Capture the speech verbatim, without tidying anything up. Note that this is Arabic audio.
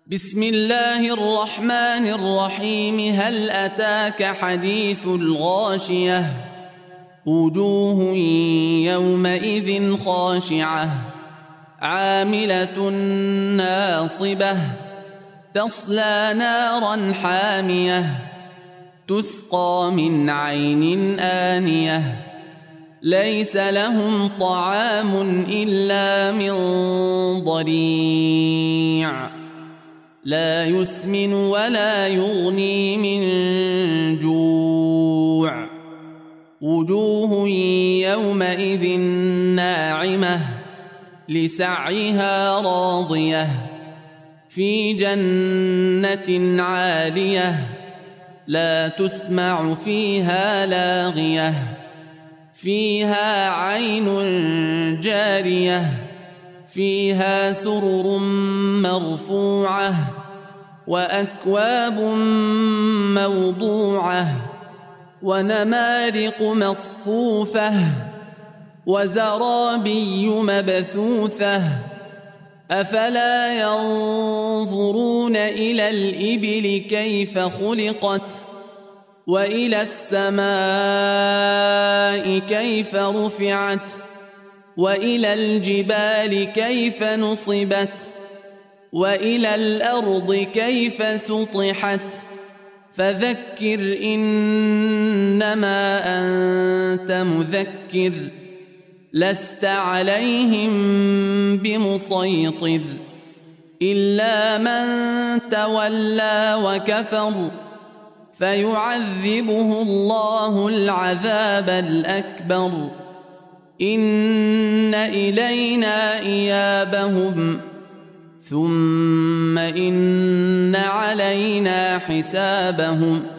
بسم الله الرحمن الرحيم. هل أتاك حديث الغاشية؟ وجوه يومئذ خاشعة عاملة ناصبة تصلى نارا حامية تسقى من عين آنية ليس لهم طعام إلا من ضريع لا يسمن ولا يغني من جوع. وجوه يومئذ ناعمة لسعيها راضية في جنة عالية لا تسمع فيها لاغية فيها عين جارية فيها سرر مرفوعة وأكواب موضوعة ونمارق مصفوفة وزرابي مبثوثة. أفلا ينظرون إلى الإبل كيف خلقت وإلى السماء كيف رفعت وإلى الجبال كيف نصبت وإلى الأرض كيف سطحت. فذكر إنما أنت مذكر لست عليهم بمسيطر إلا من تولى وكفر فيعذبه الله العذاب الأكبر. إن إلينا إيابهم ثم إن علينا حسابهم.